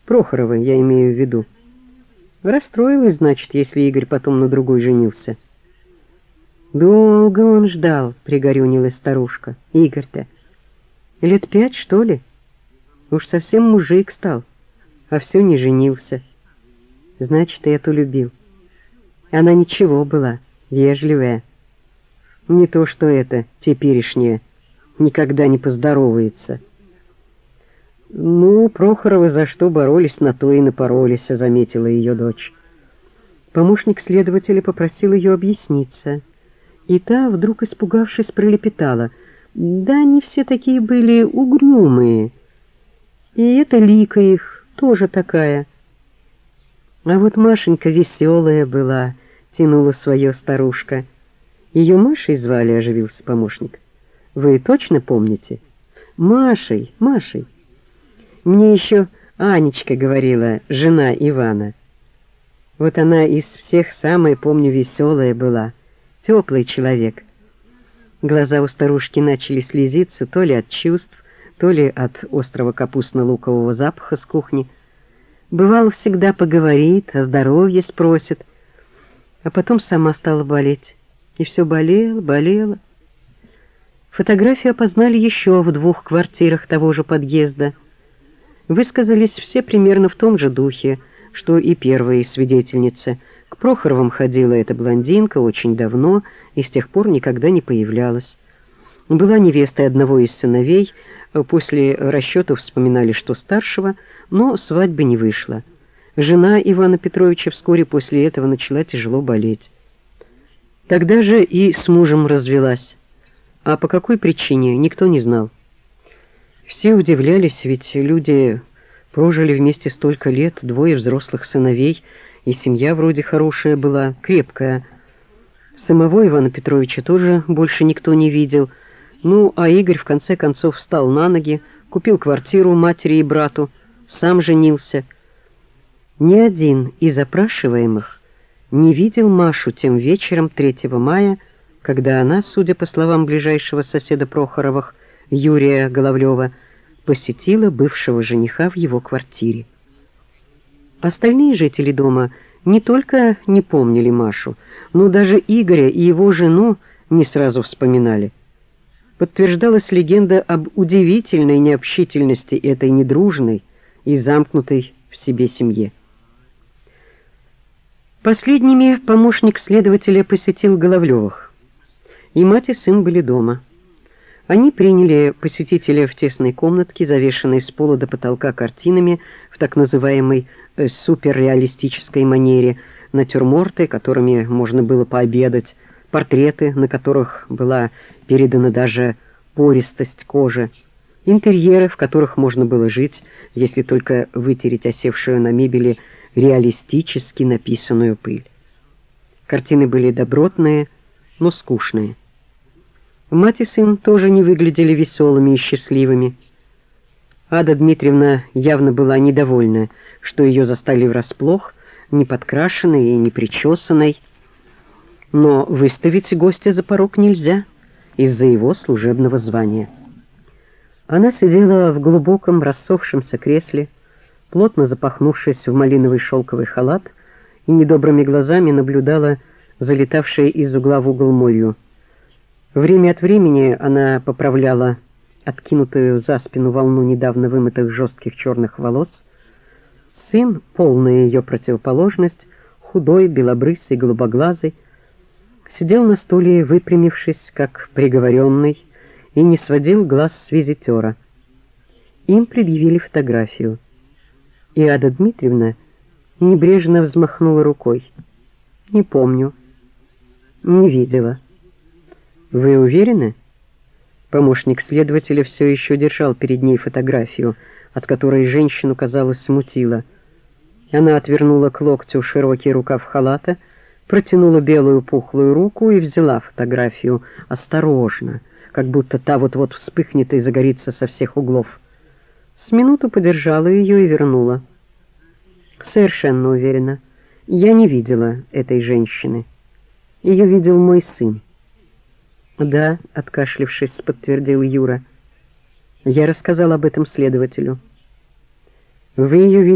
Прохоровой, я имею в виду. Расстроилась, значит, если Игорь потом на другой женился. Долго он ждал, пригорюнилась старушка. Игорь-то 5 лет, что ли? Уж совсем мужик стал, а все не женился. Значит, эту любил. Она ничего была, вежливая. Не то, что это теперешняя, никогда не поздоровается. Ну, Прохоровы за что боролись, на то и напоролись, заметила ее дочь. Помощник следователя попросил ее объясниться, и та, вдруг испугавшись, пролепетала: да они все такие были угрюмые, и эта Лика их тоже такая. А вот Машенька веселая была, тянула свое старушка. Ее Машей звали, оживился помощник. Вы точно помните? Машей, Машей. Мне еще Анечка говорила, жена Ивана. Вот она из всех самая, помню, веселая была, теплый человек. Глаза у старушки начали слезиться то ли от чувств, то ли от острого капустно-лукового запаха с кухни. Бывало, всегда поговорит, о здоровье спросит, а потом сама стала болеть. И все болело, болело. Фотографию опознали еще в 2 квартирах того же подъезда. Высказались все примерно в том же духе, что и первая свидетельница. К Прохоровым ходила эта блондинка очень давно и с тех пор никогда не появлялась. Была невестой одного из сыновей, после расчетов вспоминали, что старшего, но свадьбы не вышло. Жена Ивана Петровича вскоре после этого начала тяжело болеть. Тогда же и с мужем развелась. А по какой причине, никто не знал. Все удивлялись, ведь люди прожили вместе столько лет, 2 взрослых сыновей, и семья вроде хорошая была, крепкая. Самого Ивана Петровича тоже больше никто не видел. Ну, а Игорь в конце концов встал на ноги, купил квартиру матери и брату, сам женился. Ни один из опрашиваемых не видел Машу тем вечером 3 мая, когда она, судя по словам ближайшего соседа Прохоровых, Юрия Головлева, посетила бывшего жениха в его квартире. Остальные жители дома не только не помнили Машу, но даже Игоря и его жену не сразу вспоминали. Подтверждалась легенда об удивительной необщительности этой недружной и замкнутой в себе семье. Последними помощник следователя посетил Головлевых. И мать, и сын были дома. Они приняли посетителя в тесной комнатке, завешенной с пола до потолка картинами в так называемой суперреалистической манере, натюрморты, которыми можно было пообедать, портреты, на которых была передана даже пористость кожи, интерьеры, в которых можно было жить, если только вытереть осевшую на мебели реалистически написанную пыль. Картины были добротные, но скучные. Мать и сын тоже не выглядели веселыми и счастливыми. Ада Дмитриевна явно была недовольна, что ее застали врасплох, неподкрашенной и непричесанной. Но выставить гостя за порог нельзя из-за его служебного звания. Она сидела в глубоком рассохшемся кресле, плотно запахнувшись в малиновый шелковый халат, и недобрыми глазами наблюдала за летавшей из угла в угол молью. Время от времени она поправляла откинутую за спину волну недавно вымытых жестких черных волос. Сын, полная ее противоположность, худой, белобрысый, голубоглазый, сидел на стуле, выпрямившись, как приговоренный, и не сводил глаз с визитера. Им предъявили фотографию. И Ада Дмитриевна небрежно взмахнула рукой. «Не помню. Не видела». «Вы уверены?» Помощник следователя все еще держал перед ней фотографию, от которой женщину, казалось, смутило. Она отвернула к локтю широкий рукав халата, протянула белую пухлую руку и взяла фотографию осторожно, как будто та вот-вот вспыхнет и загорится со всех углов. С минуту подержала ее и вернула. «Совершенно уверена. Я не видела этой женщины. Ее видел мой сын». «Да», — откашлившись, подтвердил Юра. «Я рассказал об этом следователю». «Вы ее видели?»